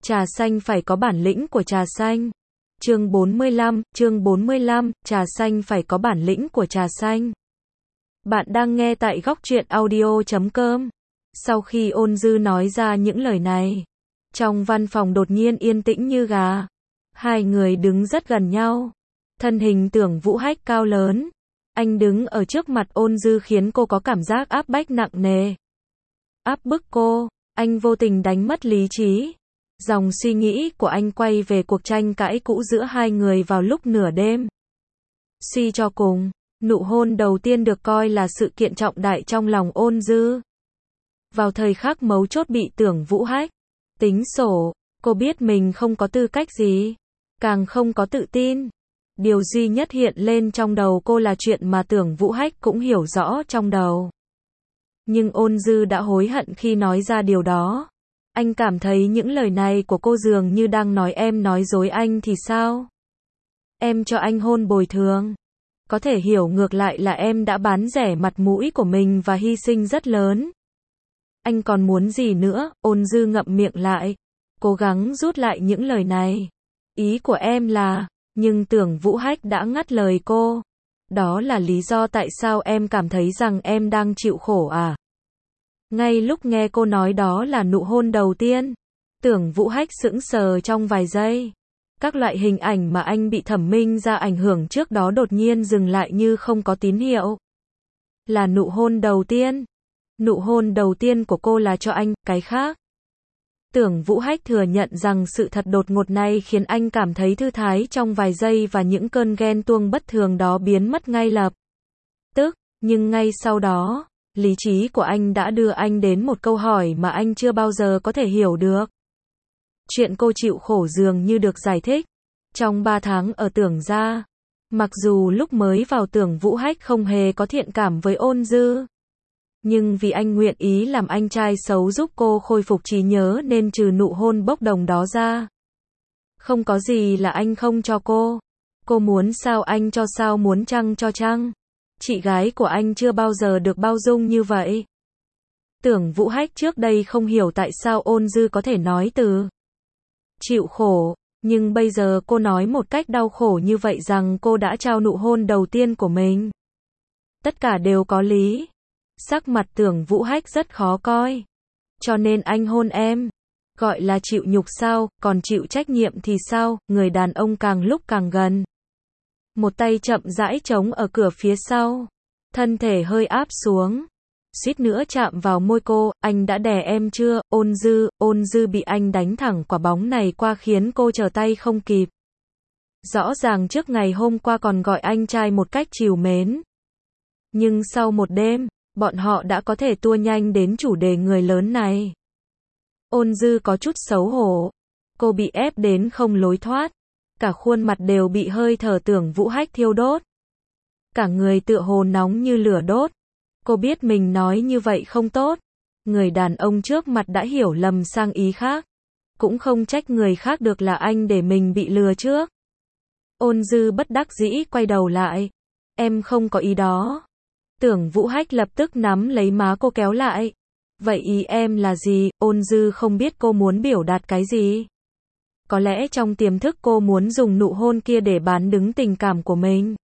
Trà xanh phải có bản lĩnh của trà xanh. Chương 45, trà xanh phải có bản lĩnh của trà xanh. Bạn đang nghe tại Góc Truyện Audio.com. Sau khi Ôn Dư nói ra những lời này, trong văn phòng đột nhiên yên tĩnh như gà. Hai người đứng rất gần nhau. Thân hình Tưởng Vũ Hách cao lớn. Anh đứng ở trước mặt Ôn Dư khiến cô có cảm giác áp bách nặng nề. Áp bức cô, anh vô tình đánh mất lý trí. Dòng suy nghĩ của anh quay về cuộc tranh cãi cũ giữa hai người vào lúc nửa đêm. Suy cho cùng, nụ hôn đầu tiên được coi là sự kiện trọng đại trong lòng Ôn Dư. Vào thời khắc mấu chốt bị Tưởng Vũ Hách tính sổ, cô biết mình không có tư cách gì, càng không có tự tin. Điều duy nhất hiện lên trong đầu cô là chuyện mà Tưởng Vũ Hách cũng hiểu rõ trong đầu. Nhưng Ôn Dư đã hối hận khi nói ra điều đó. Anh cảm thấy những lời này của cô dường như đang nói em nói dối anh thì sao? Em cho anh hôn bồi thường. Có thể hiểu ngược lại là em đã bán rẻ mặt mũi của mình và hy sinh rất lớn. Anh còn muốn gì nữa? Ôn Dư ngậm miệng lại, cố gắng rút lại những lời này. Ý của em là, nhưng Tưởng Vũ Hách đã ngắt lời cô. Đó là lý do tại sao em cảm thấy rằng em đang chịu khổ à? Ngay lúc nghe cô nói đó là nụ hôn đầu tiên, Tưởng Vũ Hách sững sờ trong vài giây. Các loại hình ảnh mà anh bị thẩm minh ra ảnh hưởng trước đó đột nhiên dừng lại như không có tín hiệu. Là nụ hôn đầu tiên. Nụ hôn đầu tiên của cô là cho anh, cái khác. Tưởng Vũ Hách thừa nhận rằng sự thật đột ngột này khiến anh cảm thấy thư thái trong vài giây và những cơn ghen tuông bất thường đó biến mất ngay lập tức, nhưng ngay sau đó, lý trí của anh đã đưa anh đến một câu hỏi mà anh chưa bao giờ có thể hiểu được. Chuyện cô chịu khổ dường như được giải thích trong 3 tháng ở Tưởng gia. Mặc dù lúc mới vào Tưởng Vũ Hách không hề có thiện cảm với Ôn Dư, nhưng vì anh nguyện ý làm anh trai xấu giúp cô khôi phục trí nhớ nên trừ nụ hôn bốc đồng đó ra, không có gì là anh không cho cô. Cô muốn sao anh cho sao, muốn chăng cho chăng. Chị gái của anh chưa bao giờ được bao dung như vậy. Tưởng Vũ Hách trước đây không hiểu tại sao Ôn Dư có thể nói từ chịu khổ, nhưng bây giờ cô nói một cách đau khổ như vậy rằng cô đã trao nụ hôn đầu tiên của mình. Tất cả đều có lý. Sắc mặt Tưởng Vũ Hách rất khó coi. Cho nên anh hôn em. Gọi là chịu nhục sao, còn chịu trách nhiệm thì sao? Người đàn ông càng lúc càng gần. Một tay chậm rãi chống ở cửa phía sau. Thân thể hơi áp xuống. Suýt nữa chạm vào môi cô. Anh đã đè em chưa? Ôn Dư bị anh đánh thẳng quả bóng này qua khiến cô trở tay không kịp. Rõ ràng trước ngày hôm qua còn gọi anh trai một cách trìu mến. Nhưng sau một đêm, bọn họ đã có thể tua nhanh đến chủ đề người lớn này. Ôn Dư có chút xấu hổ. Cô bị ép đến không lối thoát. Cả khuôn mặt đều bị hơi thở Tưởng Vũ Hách thiêu đốt. Cả người tựa hồ nóng như lửa đốt. Cô biết mình nói như vậy không tốt. Người đàn ông trước mặt đã hiểu lầm sang ý khác. Cũng không trách người khác được, là anh để mình bị lừa trước. Ôn Dư bất đắc dĩ quay đầu lại. Em không có ý đó. Tưởng Vũ Hách lập tức nắm lấy má cô kéo lại. Vậy ý em là gì? Ôn Dư không biết cô muốn biểu đạt cái gì. Có lẽ trong tiềm thức cô muốn dùng nụ hôn kia để bán đứng tình cảm của mình.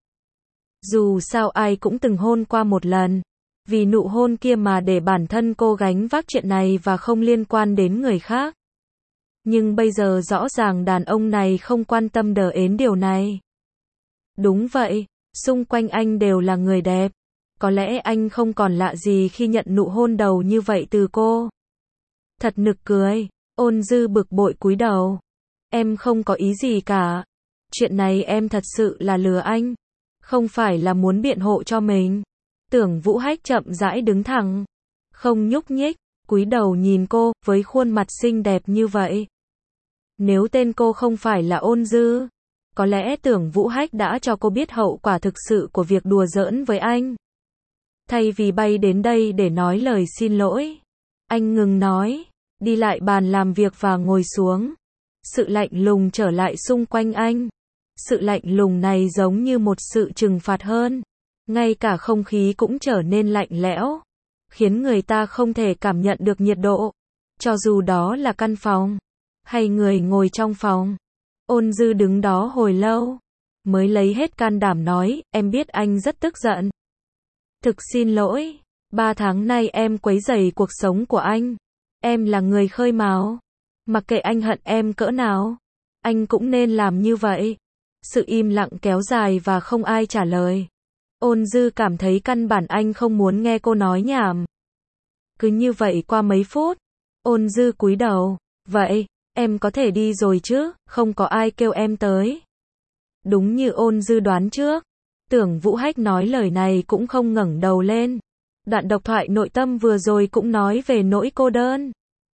Dù sao ai cũng từng hôn qua một lần. Vì nụ hôn kia mà để bản thân cô gánh vác chuyện này và không liên quan đến người khác. Nhưng bây giờ rõ ràng đàn ông này không quan tâm đến điều này. Đúng vậy, xung quanh anh đều là người đẹp. Có lẽ anh không còn lạ gì khi nhận nụ hôn đầu như vậy từ cô. Thật nực cười. Ôn Dư bực bội cúi đầu. Em không có ý gì cả. Chuyện này em thật sự là lừa anh. Không phải là muốn biện hộ cho mình. Tưởng Vũ Hách chậm rãi đứng thẳng. Không nhúc nhích, cúi đầu nhìn cô, với khuôn mặt xinh đẹp như vậy. Nếu tên cô không phải là Ôn Dư, có lẽ Tưởng Vũ Hách đã cho cô biết hậu quả thực sự của việc đùa giỡn với anh. Thay vì bay đến đây để nói lời xin lỗi, anh ngừng nói, đi lại bàn làm việc và ngồi xuống. Sự lạnh lùng trở lại xung quanh anh. Sự lạnh lùng này giống như một sự trừng phạt hơn. Ngay cả không khí cũng trở nên lạnh lẽo, khiến người ta không thể cảm nhận được nhiệt độ. Cho dù đó là căn phòng Hay người ngồi trong phòng. Ôn Dư đứng đó hồi lâu, mới lấy hết can đảm nói, em biết anh rất tức giận. Thực xin lỗi, 3 tháng nay em quấy rầy cuộc sống của anh. Em là người khơi mào. Mặc kệ anh hận em cỡ nào, anh cũng nên làm như vậy. Sự im lặng kéo dài và không ai trả lời. Ôn Dư cảm thấy căn bản anh không muốn nghe cô nói nhảm. Cứ như vậy qua mấy phút, Ôn Dư cúi đầu, vậy, em có thể đi rồi chứ, không có ai kêu em tới. Đúng như Ôn Dư đoán trước, Tưởng Vũ Hách nói lời này cũng không ngẩng đầu lên. Đoạn độc thoại nội tâm vừa rồi cũng nói về nỗi cô đơn.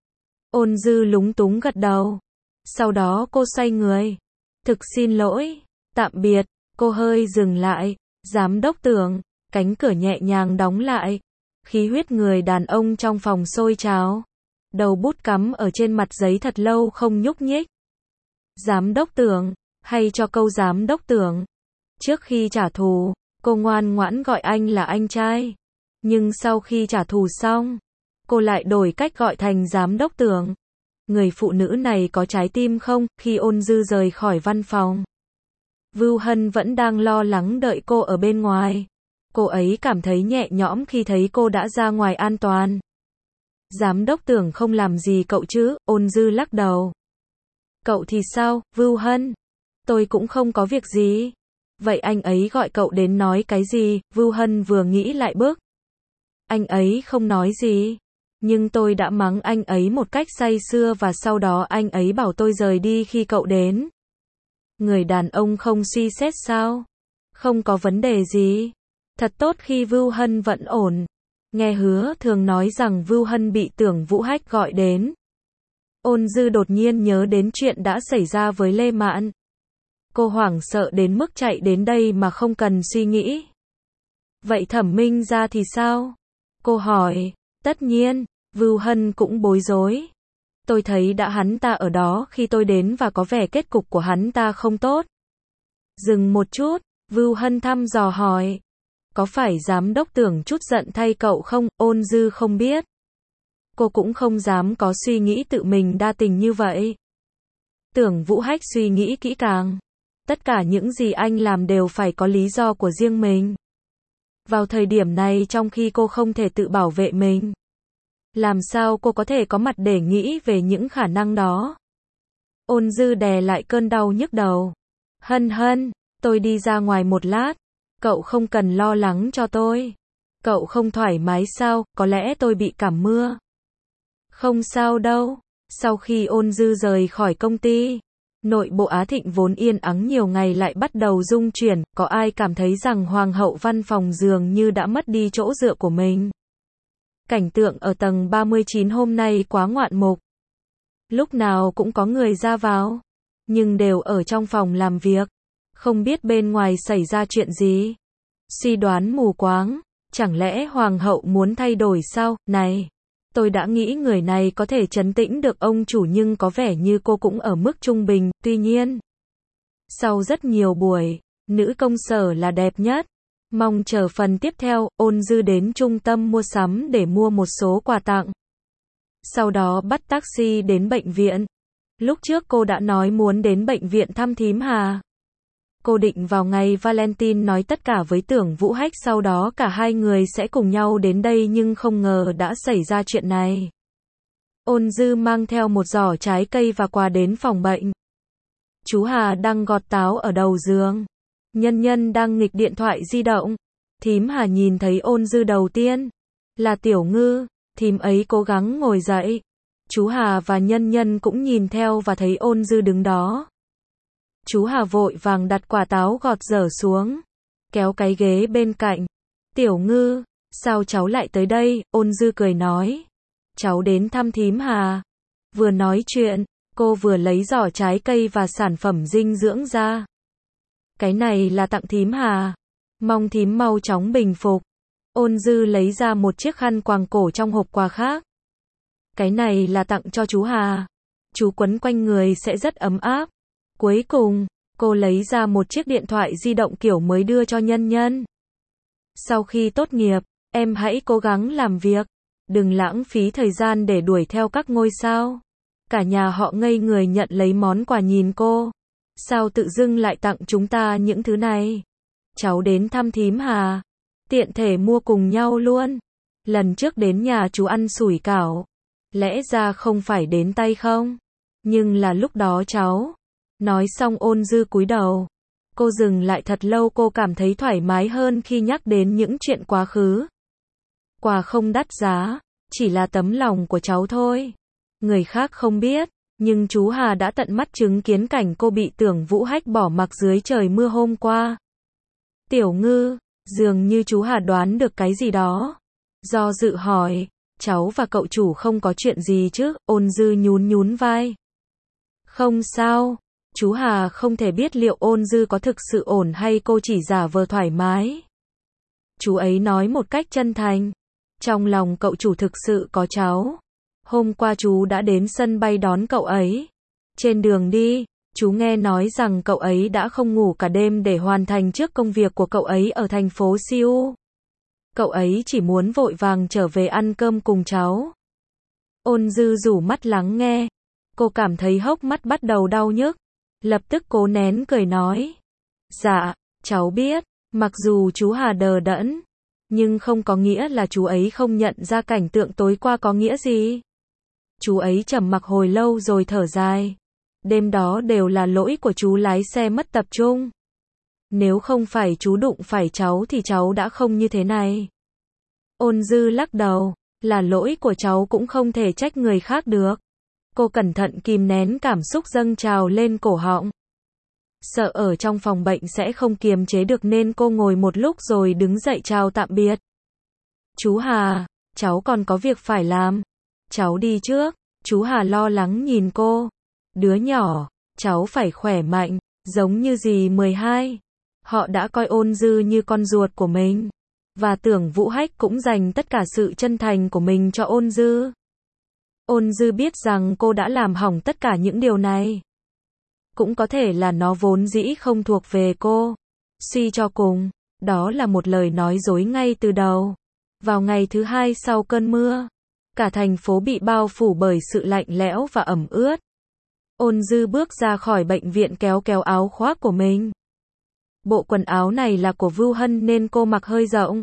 Ôn Dư lúng túng gật đầu. Sau đó cô xoay người. Thực xin lỗi, tạm biệt, cô hơi dừng lại. Giám đốc Tưởng, cánh cửa nhẹ nhàng đóng lại. Khí huyết người đàn ông trong phòng sôi trào. Đầu bút cắm ở trên mặt giấy thật lâu không nhúc nhích. Giám đốc Tưởng, hay cho câu giám đốc Tưởng. Trước khi trả thù, cô ngoan ngoãn gọi anh là anh trai. Nhưng sau khi trả thù xong, cô lại đổi cách gọi thành giám đốc Tưởng. Người phụ nữ này có trái tim không? Khi Ôn Dư rời khỏi văn phòng, Vưu Hân vẫn đang lo lắng đợi cô ở bên ngoài. Cô ấy cảm thấy nhẹ nhõm khi thấy cô đã ra ngoài an toàn. Giám đốc Tưởng không làm gì cậu chứ? Ôn Dư lắc đầu. Cậu thì sao, Vưu Hân? Tôi cũng không có việc gì. Vậy anh ấy gọi cậu đến nói cái gì? Vưu Hân vừa nghĩ lại bước. Anh ấy không nói gì. Nhưng tôi đã mắng anh ấy một cách say sưa và sau đó anh ấy bảo tôi rời đi khi cậu đến. Người đàn ông không suy xét sao? Không có vấn đề gì. Thật tốt khi Vưu Hân vẫn ổn. Nghe Hứa Thường nói rằng Vưu Hân bị Tưởng Vũ Hách gọi đến. Ôn Dư đột nhiên nhớ đến chuyện đã xảy ra với Lê Mạn. Cô hoảng sợ đến mức chạy đến đây mà không cần suy nghĩ. Vậy Thẩm Minh ra thì sao? Cô hỏi. Tất nhiên, Vưu Hân cũng bối rối. Tôi thấy đã hắn ta ở đó khi tôi đến và có vẻ kết cục của hắn ta không tốt. Dừng một chút, Vưu Hân thăm dò hỏi. Có phải giám đốc Tưởng chút giận thay cậu không? Ôn Dư không biết. Cô cũng không dám có suy nghĩ tự mình đa tình như vậy. Tưởng Vũ Hách suy nghĩ kỹ càng. Tất cả những gì anh làm đều phải có lý do của riêng mình. Vào thời điểm này trong khi cô không thể tự bảo vệ mình, làm sao cô có thể có mặt để nghĩ về những khả năng đó? Ôn Dư đè lại cơn đau nhức đầu. Hân Hân, tôi đi ra ngoài một lát. Cậu không cần lo lắng cho tôi. Cậu không thoải mái sao? Có lẽ tôi bị cảm mưa. Không sao đâu. Sau khi Ôn Dư rời khỏi công ty, nội bộ Á Thịnh vốn yên ắng nhiều ngày lại bắt đầu rung chuyển. Có ai cảm thấy rằng Hoàng hậu văn phòng dường như đã mất đi chỗ dựa của mình? Cảnh tượng ở tầng 39 hôm nay quá ngoạn mục. Lúc nào cũng có người ra vào, nhưng đều ở trong phòng làm việc. Không biết bên ngoài xảy ra chuyện gì. Suy đoán mù quáng. Chẳng lẽ Hoàng hậu muốn thay đổi sao? Này, tôi đã nghĩ người này có thể trấn tĩnh được ông chủ nhưng có vẻ như cô cũng ở mức trung bình. Tuy nhiên, sau rất nhiều buổi, nữ công sở là đẹp nhất. Mong chờ phần tiếp theo. Ôn Dư đến trung tâm mua sắm để mua một số quà tặng. Sau đó bắt taxi đến bệnh viện. Lúc trước cô đã nói muốn đến bệnh viện thăm thím Hà. Cô định vào ngày Valentine nói tất cả với Tưởng Vũ Hách, sau đó cả hai người sẽ cùng nhau đến đây nhưng không ngờ đã xảy ra chuyện này. Ôn Dư mang theo một giỏ trái cây và quà đến phòng bệnh. Chú Hà đang gọt táo ở đầu giường. Nhân Nhân đang nghịch điện thoại di động. Thím Hà nhìn thấy Ôn Dư đầu tiên. Là Tiểu Ngư. Thím ấy cố gắng ngồi dậy. Chú Hà và Nhân Nhân cũng nhìn theo và thấy Ôn Dư đứng đó. Chú Hà vội vàng đặt quả táo gọt dở xuống. Kéo cái ghế bên cạnh. Tiểu Ngư, sao cháu lại tới đây? Ôn Dư cười nói. Cháu đến thăm thím Hà. Vừa nói chuyện, cô vừa lấy giỏ trái cây và sản phẩm dinh dưỡng ra. Cái này là tặng thím Hà. Mong thím mau chóng bình phục. Ôn Dư lấy ra một chiếc khăn quàng cổ trong hộp quà khác. Cái này là tặng cho chú Hà. Chú quấn quanh người sẽ rất ấm áp. Cuối cùng, cô lấy ra một chiếc điện thoại di động kiểu mới đưa cho Nhân Nhân. Sau khi tốt nghiệp, em hãy cố gắng làm việc. Đừng lãng phí thời gian để đuổi theo các ngôi sao. Cả nhà họ ngây người nhận lấy món quà nhìn cô. Sao tự dưng lại tặng chúng ta những thứ này? Cháu đến thăm thím Hà. Tiện thể mua cùng nhau luôn. Lần trước đến nhà chú ăn sủi cảo. Lẽ ra không phải đến tay không? Nhưng là lúc đó cháu. Nói xong Ôn Dư cúi đầu. Cô dừng lại thật lâu, cô cảm thấy thoải mái hơn khi nhắc đến những chuyện quá khứ. Quà không đắt giá, chỉ là tấm lòng của cháu thôi. Người khác không biết, nhưng chú Hà đã tận mắt chứng kiến cảnh cô bị Tưởng Vũ Hách bỏ mặc dưới trời mưa hôm qua. Tiểu Ngư, dường như chú Hà đoán được cái gì đó. Do dự hỏi, cháu và cậu chủ không có chuyện gì chứ? Ôn Dư nhún nhún vai. Không sao. Chú Hà không thể biết liệu Ôn Dư có thực sự ổn hay cô chỉ giả vờ thoải mái. Chú ấy nói một cách chân thành. Trong lòng cậu chủ thực sự có cháu. Hôm qua chú đã đến sân bay đón cậu ấy. Trên đường đi, chú nghe nói rằng cậu ấy đã không ngủ cả đêm để hoàn thành trước công việc của cậu ấy ở thành phố Seoul. Cậu ấy chỉ muốn vội vàng trở về ăn cơm cùng cháu. Ôn Dư rủ mắt lắng nghe. Cô cảm thấy hốc mắt bắt đầu đau nhức. Lập tức cố nén cười nói. Dạ, cháu biết, mặc dù chú Hà đờ đẫn, nhưng không có nghĩa là chú ấy không nhận ra cảnh tượng tối qua có nghĩa gì. Chú ấy trầm mặc hồi lâu rồi thở dài. Đêm đó đều là lỗi của chú lái xe mất tập trung. Nếu không phải chú đụng phải cháu thì cháu đã không như thế này. Ôn Dư lắc đầu, là lỗi của cháu cũng không thể trách người khác được. Cô cẩn thận kìm nén cảm xúc dâng trào lên cổ họng. Sợ ở trong phòng bệnh sẽ không kiềm chế được nên cô ngồi một lúc rồi đứng dậy chào tạm biệt. Chú Hà, cháu còn có việc phải làm. Cháu đi trước. Chú Hà lo lắng nhìn cô. Đứa nhỏ, cháu phải khỏe mạnh, giống như dì 12. Họ đã coi Ôn Dư như con ruột của mình. Và Tưởng Vũ Hách cũng dành tất cả sự chân thành của mình cho Ôn Dư. Ôn Dư biết rằng cô đã làm hỏng tất cả những điều này. Cũng có thể là nó vốn dĩ không thuộc về cô. Suy cho cùng, đó là một lời nói dối ngay từ đầu. Vào ngày thứ hai sau cơn mưa, cả thành phố bị bao phủ bởi sự lạnh lẽo và ẩm ướt. Ôn Dư bước ra khỏi bệnh viện kéo kéo áo khoác của mình. Bộ quần áo này là của Vưu Hân nên cô mặc hơi rộng.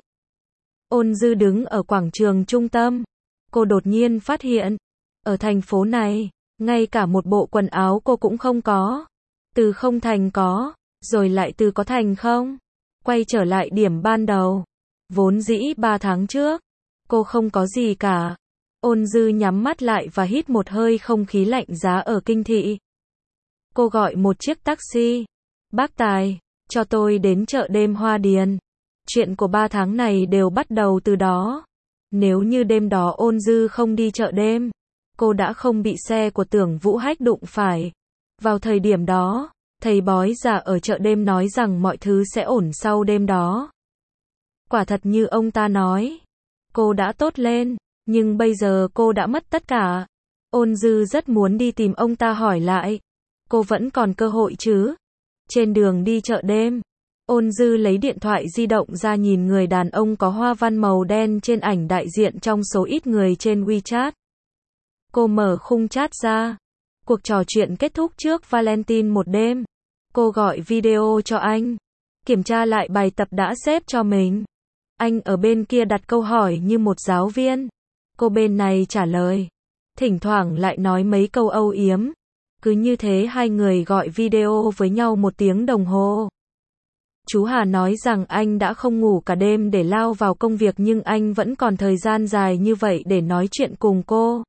Ôn Dư đứng ở quảng trường trung tâm. Cô đột nhiên phát hiện, ở thành phố này, ngay cả một bộ quần áo cô cũng không có. Từ không thành có, rồi lại từ có thành không. Quay trở lại điểm ban đầu. Vốn dĩ 3 tháng trước, cô không có gì cả. Ôn Dư nhắm mắt lại và hít một hơi không khí lạnh giá ở kinh thị. Cô gọi một chiếc taxi. Bác Tài, cho tôi đến chợ đêm Hoa Điền. Chuyện của 3 tháng này đều bắt đầu từ đó. Nếu như đêm đó Ôn Dư không đi chợ đêm, cô đã không bị xe của Tưởng Vũ Hách đụng phải. Vào thời điểm đó, thầy bói già ở chợ đêm nói rằng mọi thứ sẽ ổn sau đêm đó. Quả thật như ông ta nói. Cô đã tốt lên, nhưng bây giờ cô đã mất tất cả. Ôn Dư rất muốn đi tìm ông ta hỏi lại. Cô vẫn còn cơ hội chứ? Trên đường đi chợ đêm, Ôn Dư lấy điện thoại di động ra nhìn người đàn ông có hoa văn màu đen trên ảnh đại diện trong số ít người trên WeChat. Cô mở khung chat ra. Cuộc trò chuyện kết thúc trước Valentine một đêm. Cô gọi video cho anh. Kiểm tra lại bài tập đã xếp cho mình. Anh ở bên kia đặt câu hỏi như một giáo viên. Cô bên này trả lời. Thỉnh thoảng lại nói mấy câu âu yếm. Cứ như thế hai người gọi video với nhau 1 tiếng đồng hồ. Chú Hà nói rằng anh đã không ngủ cả đêm để lao vào công việc nhưng anh vẫn còn thời gian dài như vậy để nói chuyện cùng cô.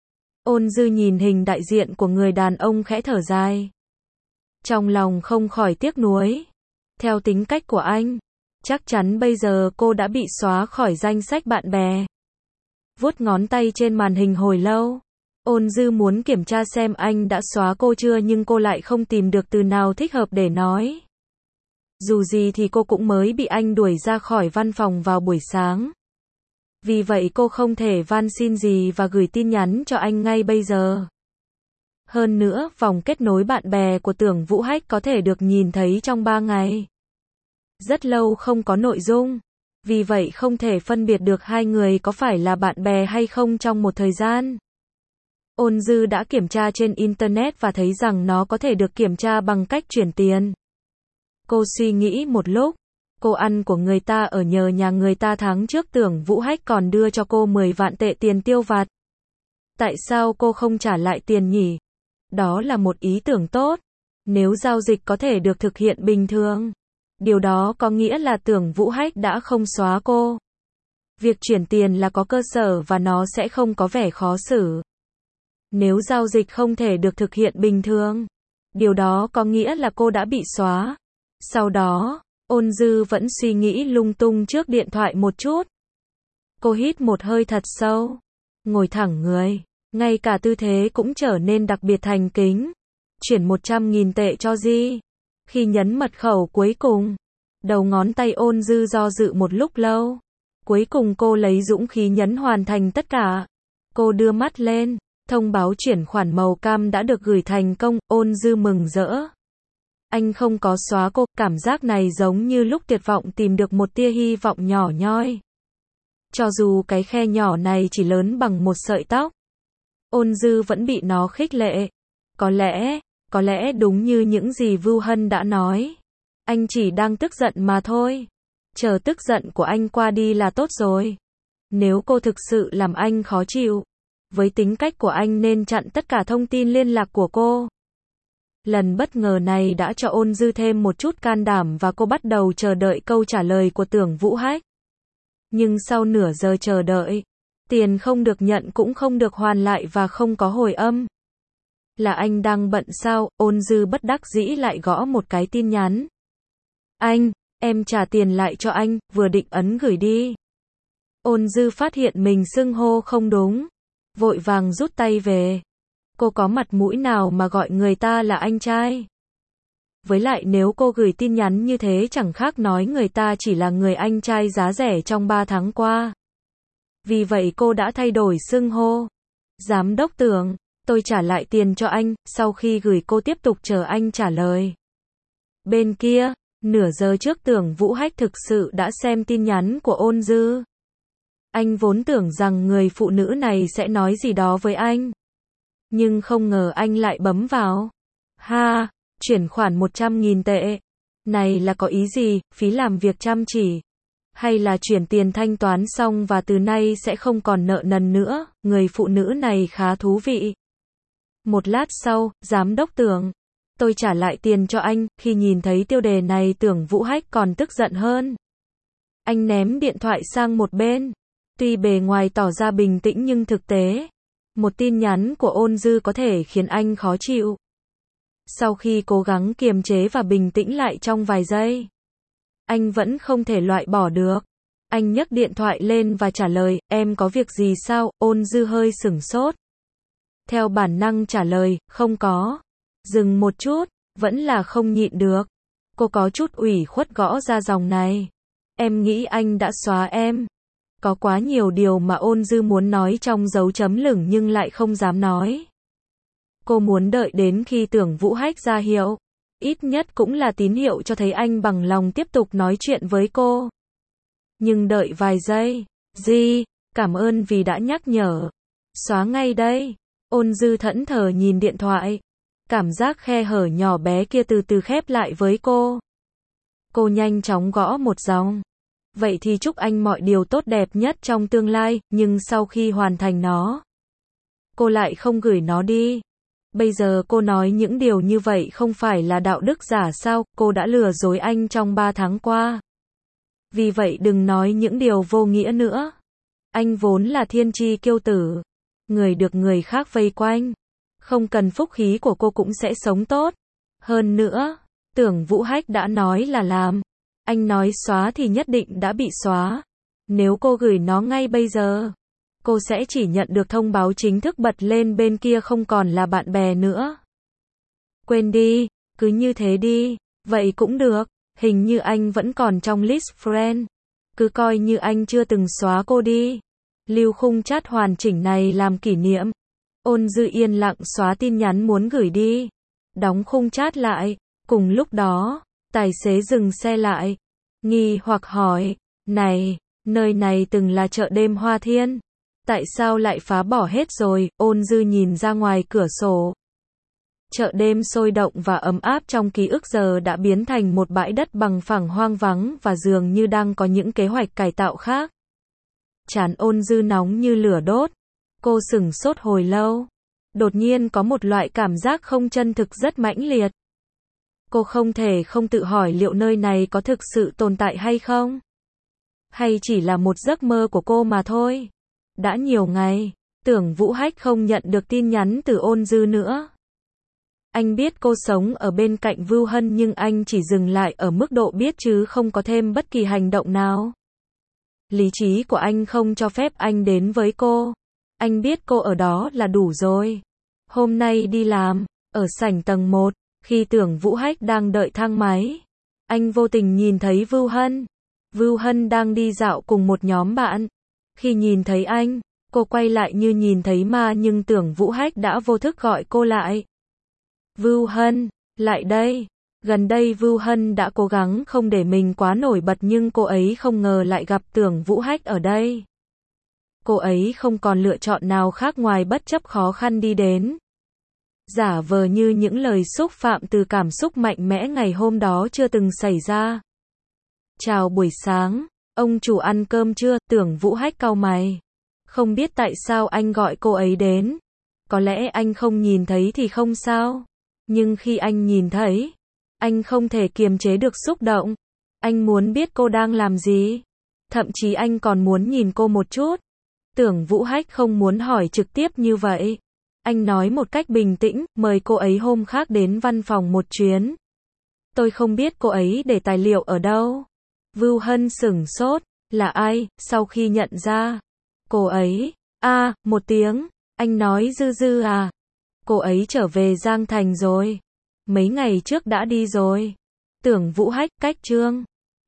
Ôn Dư nhìn hình đại diện của người đàn ông khẽ thở dài. Trong lòng không khỏi tiếc nuối. Theo tính cách của anh, chắc chắn bây giờ cô đã bị xóa khỏi danh sách bạn bè. Vuốt ngón tay trên màn hình hồi lâu. Ôn Dư muốn kiểm tra xem anh đã xóa cô chưa nhưng cô lại không tìm được từ nào thích hợp để nói. Dù gì thì cô cũng mới bị anh đuổi ra khỏi văn phòng vào buổi sáng. Vì vậy cô không thể van xin gì và gửi tin nhắn cho anh ngay bây giờ. Hơn nữa, vòng kết nối bạn bè của Tưởng Vũ Hách có thể được nhìn thấy trong 3 ngày. Rất lâu không có nội dung. Vì vậy không thể phân biệt được hai người có phải là bạn bè hay không trong một thời gian. Ôn Dư đã kiểm tra trên Internet và thấy rằng nó có thể được kiểm tra bằng cách chuyển tiền. Cô suy nghĩ một lúc. Cô ăn của người ta ở nhờ nhà người ta tháng trước Tưởng Vũ Hách còn đưa cho cô 10 vạn tệ tiền tiêu vặt. Tại sao cô không trả lại tiền nhỉ? Đó là một ý tưởng tốt. Nếu giao dịch có thể được thực hiện bình thường, điều đó có nghĩa là Tưởng Vũ Hách đã không xóa cô. Việc chuyển tiền là có cơ sở và nó sẽ không có vẻ khó xử. Nếu giao dịch không thể được thực hiện bình thường, điều đó có nghĩa là cô đã bị xóa. Sau đó, Ôn Dư vẫn suy nghĩ lung tung trước điện thoại một chút. Cô hít một hơi thật sâu, ngồi thẳng người, ngay cả tư thế cũng trở nên đặc biệt thành kính. Chuyển 100.000 tệ cho Di. Khi nhấn mật khẩu cuối cùng, đầu ngón tay Ôn Dư do dự một lúc lâu. Cuối cùng cô lấy dũng khí nhấn hoàn thành tất cả. Cô đưa mắt lên, thông báo chuyển khoản màu cam đã được gửi thành công. Ôn Dư mừng rỡ. Anh không có xóa cô, cảm giác này giống như lúc tuyệt vọng tìm được một tia hy vọng nhỏ nhoi. Cho dù cái khe nhỏ này chỉ lớn bằng một sợi tóc, Ôn Dư vẫn bị nó khích lệ. Có lẽ đúng như những gì Vưu Hân đã nói. Anh chỉ đang tức giận mà thôi. Chờ tức giận của anh qua đi là tốt rồi. Nếu cô thực sự làm anh khó chịu, với tính cách của anh nên chặn tất cả thông tin liên lạc của cô. Lần bất ngờ này đã cho Ôn Dư thêm một chút can đảm và cô bắt đầu chờ đợi câu trả lời của Tưởng Vũ Hách. Nhưng sau nửa giờ chờ đợi, tiền không được nhận cũng không được hoàn lại và không có hồi âm. Là anh đang bận sao? Ôn Dư bất đắc dĩ lại gõ một cái tin nhắn. Anh, em trả tiền lại cho anh, vừa định ấn gửi đi. Ôn Dư phát hiện mình xưng hô không đúng, vội vàng rút tay về. Cô có mặt mũi nào mà gọi người ta là anh trai? Với lại nếu cô gửi tin nhắn như thế chẳng khác nói người ta chỉ là người anh trai giá rẻ trong 3 tháng qua. Vì vậy cô đã thay đổi xưng hô. Giám đốc Tưởng, tôi trả lại tiền cho anh. Sau khi gửi cô tiếp tục chờ anh trả lời. Bên kia, nửa giờ trước Tưởng Vũ Hách thực sự đã xem tin nhắn của Ôn Dư. Anh vốn tưởng rằng người phụ nữ này sẽ nói gì đó với anh. Nhưng không ngờ anh lại bấm vào. Ha, chuyển khoản 100.000 tệ. Này là có ý gì, phí làm việc chăm chỉ? Hay là chuyển tiền thanh toán xong và từ nay sẽ không còn nợ nần nữa? Người phụ nữ này khá thú vị. Một lát sau, giám đốc Tưởng, tôi trả lại tiền cho anh. Khi nhìn thấy tiêu đề này Tưởng Vũ Hách còn tức giận hơn. Anh ném điện thoại sang một bên. Tuy bề ngoài tỏ ra bình tĩnh nhưng thực tế, một tin nhắn của Ôn Dư có thể khiến anh khó chịu. Sau khi cố gắng kiềm chế và bình tĩnh lại trong vài giây, anh vẫn không thể loại bỏ được. Anh nhấc điện thoại lên và trả lời, em có việc gì sao? Ôn Dư hơi sửng sốt. Theo bản năng trả lời, không có. Dừng một chút, vẫn là không nhịn được. Cô có chút ủy khuất gõ ra dòng này. Em nghĩ anh đã xóa em. Có quá nhiều điều mà Ôn Dư muốn nói trong dấu chấm lửng nhưng lại không dám nói. Cô muốn đợi đến khi Tưởng Vũ Hách ra hiệu. Ít nhất cũng là tín hiệu cho thấy anh bằng lòng tiếp tục nói chuyện với cô. Nhưng đợi vài giây. Di, cảm ơn vì đã nhắc nhở. Xóa ngay đây. Ôn Dư thẫn thờ nhìn điện thoại. Cảm giác khe hở nhỏ bé kia từ từ khép lại với cô. Cô nhanh chóng gõ một dòng. Vậy thì chúc anh mọi điều tốt đẹp nhất trong tương lai, nhưng sau khi hoàn thành nó, cô lại không gửi nó đi. Bây giờ cô nói những điều như vậy không phải là đạo đức giả sao? Cô đã lừa dối anh trong 3 tháng qua. Vì vậy đừng nói những điều vô nghĩa nữa. Anh vốn là thiên chi kiêu tử, người được người khác vây quanh. Không cần phúc khí của cô cũng sẽ sống tốt. Hơn nữa, Tưởng Vũ Hách đã nói là làm. Anh nói xóa thì nhất định đã bị xóa. Nếu cô gửi nó ngay bây giờ, cô sẽ chỉ nhận được thông báo chính thức bật lên bên kia không còn là bạn bè nữa. Quên đi, cứ như thế đi. Vậy cũng được, hình như anh vẫn còn trong list friend. Cứ coi như anh chưa từng xóa cô đi. Lưu khung chat hoàn chỉnh này làm kỷ niệm. Ôn Dư yên lặng xóa tin nhắn muốn gửi đi. Đóng khung chat lại. Cùng lúc đó, tài xế dừng xe lại. Nghi hoặc hỏi, này, nơi này từng là chợ đêm Hoa Thiên. Tại sao lại phá bỏ hết rồi? Ôn Dư nhìn ra ngoài cửa sổ. Chợ đêm sôi động và ấm áp trong ký ức giờ đã biến thành một bãi đất bằng phẳng hoang vắng và dường như đang có những kế hoạch cải tạo khác. Trán Ôn Dư nóng như lửa đốt. Cô sửng sốt hồi lâu. Đột nhiên có một loại cảm giác không chân thực rất mãnh liệt. Cô không thể không tự hỏi liệu nơi này có thực sự tồn tại hay không? Hay chỉ là một giấc mơ của cô mà thôi? Đã nhiều ngày, Tưởng Vũ Hách không nhận được tin nhắn từ Ôn Dư nữa. Anh biết cô sống ở bên cạnh Vưu Hân nhưng anh chỉ dừng lại ở mức độ biết chứ không có thêm bất kỳ hành động nào. Lý trí của anh không cho phép anh đến với cô. Anh biết cô ở đó là đủ rồi. Hôm nay đi làm, ở sảnh tầng 1, khi Tưởng Vũ Hách đang đợi thang máy, anh vô tình nhìn thấy Vưu Hân. Vưu Hân đang đi dạo cùng một nhóm bạn. Khi nhìn thấy anh, cô quay lại như nhìn thấy ma nhưng Tưởng Vũ Hách đã vô thức gọi cô lại. Vưu Hân, lại đây. Gần đây Vưu Hân đã cố gắng không để mình quá nổi bật nhưng cô ấy không ngờ lại gặp Tưởng Vũ Hách ở đây. Cô ấy không còn lựa chọn nào khác ngoài bất chấp khó khăn đi đến. Giả vờ như những lời xúc phạm từ cảm xúc mạnh mẽ ngày hôm đó chưa từng xảy ra. Chào buổi sáng, ông chủ ăn cơm chưa? Tưởng Vũ Hách cau mày. Không biết tại sao anh gọi cô ấy đến. Có lẽ anh không nhìn thấy thì không sao. Nhưng khi anh nhìn thấy, anh không thể kiềm chế được xúc động. Anh muốn biết cô đang làm gì. Thậm chí anh còn muốn nhìn cô một chút. Tưởng Vũ Hách không muốn hỏi trực tiếp như vậy. Anh nói một cách bình tĩnh, mời cô ấy hôm khác đến văn phòng một chuyến. Tôi không biết cô ấy để tài liệu ở đâu. Vưu Hân sửng sốt, là ai? Sau khi nhận ra, cô ấy, một tiếng, anh nói Dư Dư à? Cô ấy trở về Giang Thành rồi. Mấy ngày trước đã đi rồi. Tưởng Vũ Hách, cách Trương